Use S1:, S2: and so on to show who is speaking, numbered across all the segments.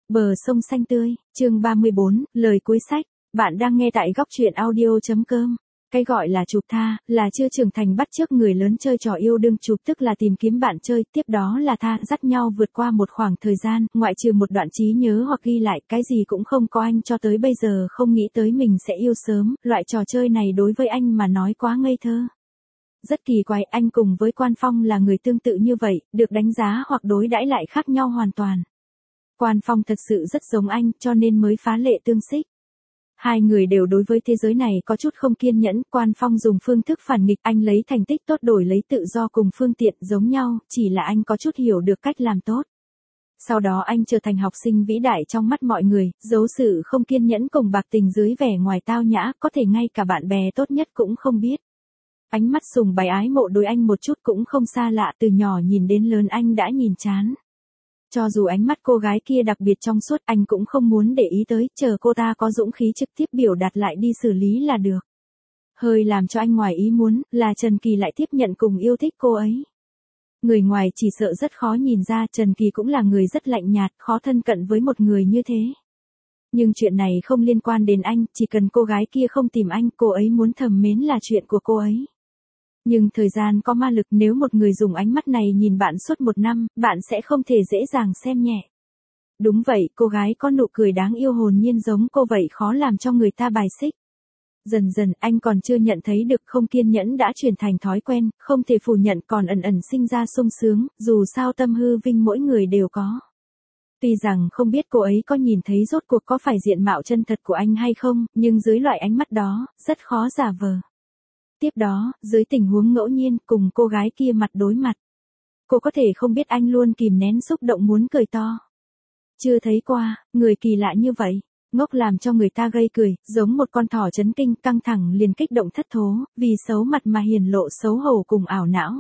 S1: Bờ sông xanh tươi, chương 34, lời cuối sách. Bạn đang nghe tại góc truyện audio.com. Cái gọi là chụp tha, là chưa trưởng thành bắt chước người lớn chơi trò yêu đương chụp, tức là tìm kiếm bạn chơi, tiếp đó là tha, dắt nhau vượt qua một khoảng thời gian, ngoại trừ một đoạn trí nhớ hoặc ghi lại, cái gì cũng không có. Anh cho tới bây giờ không nghĩ tới mình sẽ yêu sớm, loại trò chơi này đối với anh mà nói quá ngây thơ. Rất kỳ quái, anh cùng với Quan Phong là người tương tự như vậy, được đánh giá hoặc đối đãi lại khác nhau hoàn toàn. Quan Phong thật sự rất giống anh, cho nên mới phá lệ tương xích. Hai người đều đối với thế giới này có chút không kiên nhẫn, Quan Phong dùng phương thức phản nghịch, anh lấy thành tích tốt đổi lấy tự do cùng phương tiện giống nhau, chỉ là anh có chút hiểu được cách làm tốt. Sau đó anh trở thành học sinh vĩ đại trong mắt mọi người, giấu sự không kiên nhẫn cùng bạc tình dưới vẻ ngoài tao nhã, có thể ngay cả bạn bè tốt nhất cũng không biết. Ánh mắt sùng bái ái mộ đối anh một chút cũng không xa lạ, từ nhỏ nhìn đến lớn anh đã nhìn chán. Cho dù ánh mắt cô gái kia đặc biệt trong suốt, anh cũng không muốn để ý tới, chờ cô ta có dũng khí trực tiếp biểu đạt lại đi xử lý là được. Hơi làm cho anh ngoài ý muốn, là Trần Kỳ lại tiếp nhận cùng yêu thích cô ấy. Người ngoài chỉ sợ rất khó nhìn ra, Trần Kỳ cũng là người rất lạnh nhạt, khó thân cận với một người như thế. Nhưng chuyện này không liên quan đến anh, chỉ cần cô gái kia không tìm anh, cô ấy muốn thầm mến là chuyện của cô ấy. Nhưng thời gian có ma lực, nếu một người dùng ánh mắt này nhìn bạn suốt một năm, bạn sẽ không thể dễ dàng xem nhẹ. Đúng vậy, cô gái có nụ cười đáng yêu hồn nhiên giống cô vậy khó làm cho người ta bài xích. Dần dần anh còn chưa nhận thấy được không kiên nhẫn đã chuyển thành thói quen, không thể phủ nhận còn ẩn ẩn sinh ra sung sướng, dù sao tâm hư vinh mỗi người đều có. Tuy rằng không biết cô ấy có nhìn thấy rốt cuộc có phải diện mạo chân thật của anh hay không, nhưng dưới loại ánh mắt đó, rất khó giả vờ. Tiếp đó, dưới tình huống ngẫu nhiên, cùng cô gái kia mặt đối mặt. Cô có thể không biết anh luôn kìm nén xúc động muốn cười to. Chưa thấy qua, người kỳ lạ như vậy, ngốc làm cho người ta gây cười, giống một con thỏ chấn kinh, căng thẳng liền kích động thất thố, vì xấu mặt mà hiển lộ xấu hổ cùng ảo não.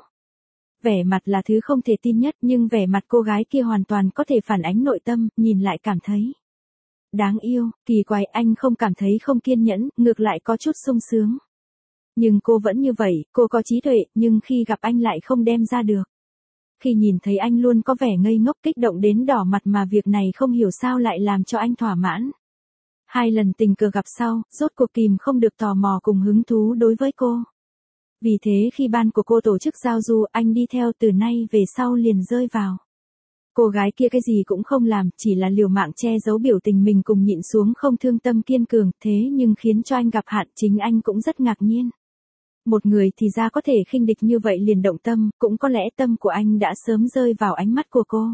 S1: Vẻ mặt là thứ không thể tin nhất, nhưng vẻ mặt cô gái kia hoàn toàn có thể phản ánh nội tâm, nhìn lại cảm thấy đáng yêu, kỳ quái. Anh không cảm thấy không kiên nhẫn, ngược lại có chút sung sướng. Nhưng cô vẫn như vậy, cô có trí tuệ, nhưng khi gặp anh lại không đem ra được. Khi nhìn thấy anh luôn có vẻ ngây ngốc kích động đến đỏ mặt mà việc này không hiểu sao lại làm cho anh thỏa mãn. 2 lần tình cờ gặp sau, rốt cuộc kìm không được tò mò cùng hứng thú đối với cô. Vì thế khi ban của cô tổ chức giao du, anh đi theo, từ nay về sau liền rơi vào. Cô gái kia cái gì cũng không làm, chỉ là liều mạng che giấu biểu tình mình cùng nhịn xuống không thương tâm kiên cường, thế nhưng khiến cho anh gặp hạn, chính anh cũng rất ngạc nhiên. Một người thì ra có thể khinh địch như vậy liền động tâm, cũng có lẽ tâm của anh đã sớm rơi vào ánh mắt của cô.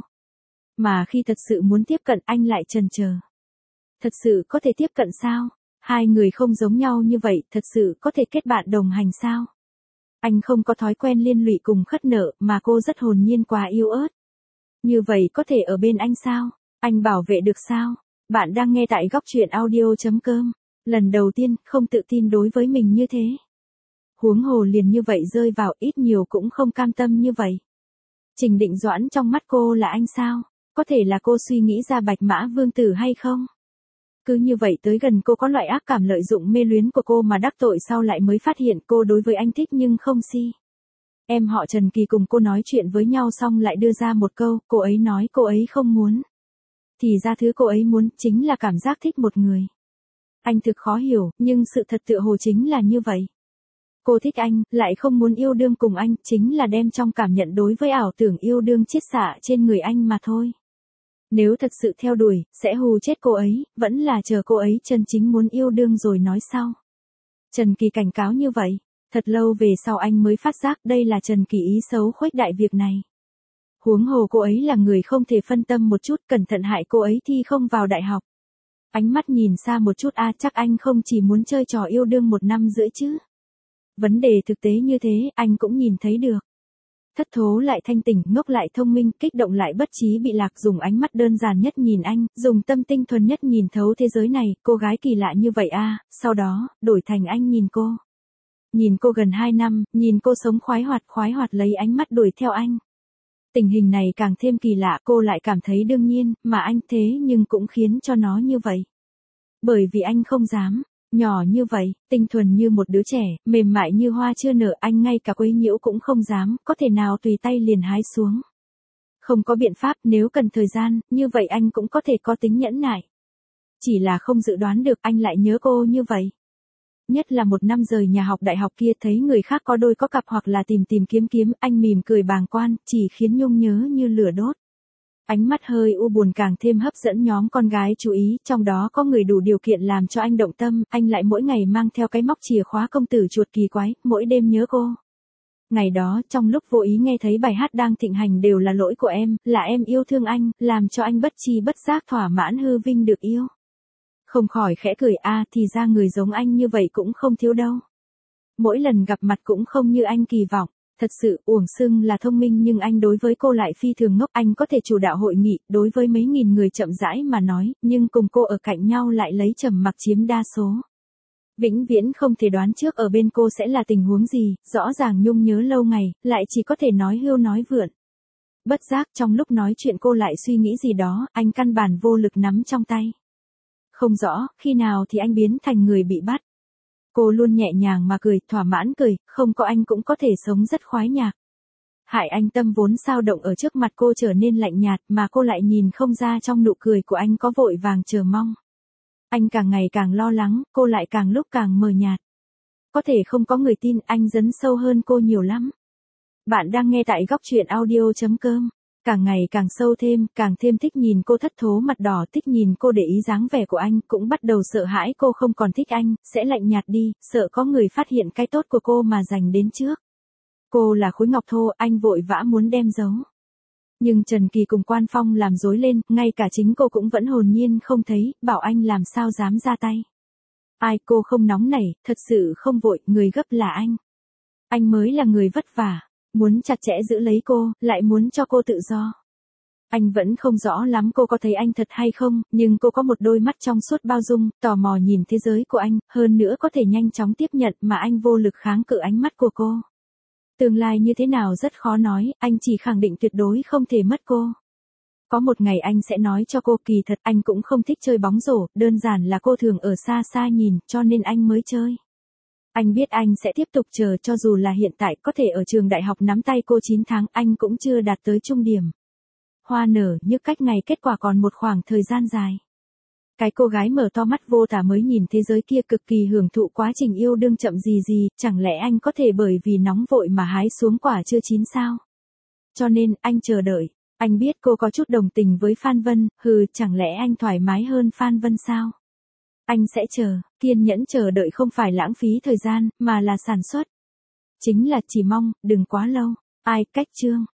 S1: Mà khi thật sự muốn tiếp cận anh lại chần chờ. Thật sự có thể tiếp cận sao? Hai người không giống nhau như vậy, thật sự có thể kết bạn đồng hành sao? Anh không có thói quen liên lụy cùng khất nợ, mà cô rất hồn nhiên quá yếu ớt. Như vậy có thể ở bên anh sao? Anh bảo vệ được sao? Bạn đang nghe tại góc truyện audio.com. Lần đầu tiên, không tự tin đối với mình như thế. Huống hồ liền như vậy rơi vào, ít nhiều cũng không cam tâm như vậy. Trình Định Doãn trong mắt cô là anh sao? Có thể là cô suy nghĩ ra Bạch Mã Vương Tử hay không? Cứ như vậy tới gần cô có loại ác cảm lợi dụng mê luyến của cô mà đắc tội, sau lại mới phát hiện cô đối với anh thích nhưng không si. Em họ Trần Kỳ cùng cô nói chuyện với nhau xong lại đưa ra một câu, cô ấy nói cô ấy không muốn. Thì ra thứ cô ấy muốn chính là cảm giác thích một người. Anh thực khó hiểu, nhưng sự thật tựa hồ chính là như vậy. Cô thích anh, lại không muốn yêu đương cùng anh, chính là đem trong cảm nhận đối với ảo tưởng yêu đương chiết xạ trên người anh mà thôi. Nếu thật sự theo đuổi, sẽ hù chết cô ấy, vẫn là chờ cô ấy chân chính muốn yêu đương rồi nói sau. Trần Kỳ cảnh cáo như vậy, thật lâu về sau anh mới phát giác đây là Trần Kỳ ý xấu khuếch đại việc này. Huống hồ cô ấy là người không thể phân tâm một chút, cẩn thận hại cô ấy thi không vào đại học. Ánh mắt nhìn xa một chút, chắc anh không chỉ muốn chơi trò yêu đương 1 năm rưỡi chứ. Vấn đề thực tế như thế, anh cũng nhìn thấy được. Thất thố lại thanh tỉnh, ngốc lại thông minh, kích động lại bất trí bị lạc, dùng ánh mắt đơn giản nhất nhìn anh, dùng tâm tinh thuần nhất nhìn thấu thế giới này, cô gái kỳ lạ như vậy sau đó, đổi thành anh nhìn cô. Nhìn cô gần 2 năm, nhìn cô sống khoái hoạt lấy ánh mắt đuổi theo anh. Tình hình này càng thêm kỳ lạ, cô lại cảm thấy đương nhiên, mà anh thế nhưng cũng khiến cho nó như vậy. Bởi vì anh không dám. Nhỏ như vậy, tinh thuần như một đứa trẻ, mềm mại như hoa chưa nở, anh ngay cả quấy nhiễu cũng không dám, có thể nào tùy tay liền hái xuống. Không có biện pháp, nếu cần thời gian, như vậy anh cũng có thể có tính nhẫn nại. Chỉ là không dự đoán được anh lại nhớ cô như vậy. Nhất là một năm rời nhà học đại học kia thấy người khác có đôi có cặp hoặc là tìm kiếm, anh mỉm cười bàng quan, chỉ khiến Nhung nhớ như lửa đốt. Ánh mắt hơi u buồn càng thêm hấp dẫn nhóm con gái chú ý, trong đó có người đủ điều kiện làm cho anh động tâm, anh lại mỗi ngày mang theo cái móc chìa khóa công tử chuột kỳ quái, mỗi đêm nhớ cô. Ngày đó, trong lúc vô ý nghe thấy bài hát đang thịnh hành đều là lỗi của em, là em yêu thương anh, làm cho anh bất chi bất giác thỏa mãn hư vinh được yêu. Không khỏi khẽ cười thì ra người giống anh như vậy cũng không thiếu đâu. Mỗi lần gặp mặt cũng không như anh kỳ vọng. Thật sự, uổng xưng là thông minh nhưng anh đối với cô lại phi thường ngốc. Anh có thể chủ đạo hội nghị, đối với mấy nghìn người chậm rãi mà nói, nhưng cùng cô ở cạnh nhau lại lấy trầm mặc chiếm đa số. Vĩnh viễn không thể đoán trước ở bên cô sẽ là tình huống gì, rõ ràng Nhung nhớ lâu ngày, lại chỉ có thể nói hưu nói vượn. Bất giác trong lúc nói chuyện cô lại suy nghĩ gì đó, anh căn bản vô lực nắm trong tay. Không rõ, khi nào thì anh biến thành người bị bắt. Cô luôn nhẹ nhàng mà cười, thỏa mãn cười, không có anh cũng có thể sống rất khoái nhạc. Hại anh tâm vốn sao động ở trước mặt cô trở nên lạnh nhạt mà cô lại nhìn không ra trong nụ cười của anh có vội vàng chờ mong. Anh càng ngày càng lo lắng, cô lại càng lúc càng mờ nhạt. Có thể không có người tin anh dấn sâu hơn cô nhiều lắm. Bạn đang nghe tại góc truyện audio.com. Càng ngày càng sâu thêm, càng thêm thích nhìn cô thất thố mặt đỏ, thích nhìn cô để ý dáng vẻ của anh, cũng bắt đầu sợ hãi cô không còn thích anh, sẽ lạnh nhạt đi, sợ có người phát hiện cái tốt của cô mà giành đến trước. Cô là khối ngọc thô, anh vội vã muốn đem giấu. Nhưng Trần Kỳ cùng Quan Phong làm rối lên, ngay cả chính cô cũng vẫn hồn nhiên không thấy, bảo anh làm sao dám ra tay. Ai cô không nóng nảy, thật sự không vội, người gấp là anh. Anh mới là người vất vả. Muốn chặt chẽ giữ lấy cô, lại muốn cho cô tự do. Anh vẫn không rõ lắm cô có thấy anh thật hay không, nhưng cô có một đôi mắt trong suốt bao dung, tò mò nhìn thế giới của anh, hơn nữa có thể nhanh chóng tiếp nhận mà anh vô lực kháng cự ánh mắt của cô. Tương lai như thế nào rất khó nói, anh chỉ khẳng định tuyệt đối không thể mất cô. Có một ngày anh sẽ nói cho cô kỳ thật anh cũng không thích chơi bóng rổ, đơn giản là cô thường ở xa xa nhìn, cho nên anh mới chơi. Anh biết anh sẽ tiếp tục chờ cho dù là hiện tại có thể ở trường đại học nắm tay cô 9 tháng anh cũng chưa đạt tới trung điểm. Hoa nở như cách ngày kết quả còn một khoảng thời gian dài. Cái cô gái mở to mắt vô tả mới nhìn thế giới kia cực kỳ hưởng thụ quá trình yêu đương chậm gì, chẳng lẽ anh có thể bởi vì nóng vội mà hái xuống quả chưa chín sao? Cho nên anh chờ đợi, anh biết cô có chút đồng tình với Phan Vân, chẳng lẽ anh thoải mái hơn Phan Vân sao? Anh sẽ chờ, kiên nhẫn chờ đợi không phải lãng phí thời gian, mà là sản xuất. Chính là chỉ mong, đừng quá lâu. Ai cách chương.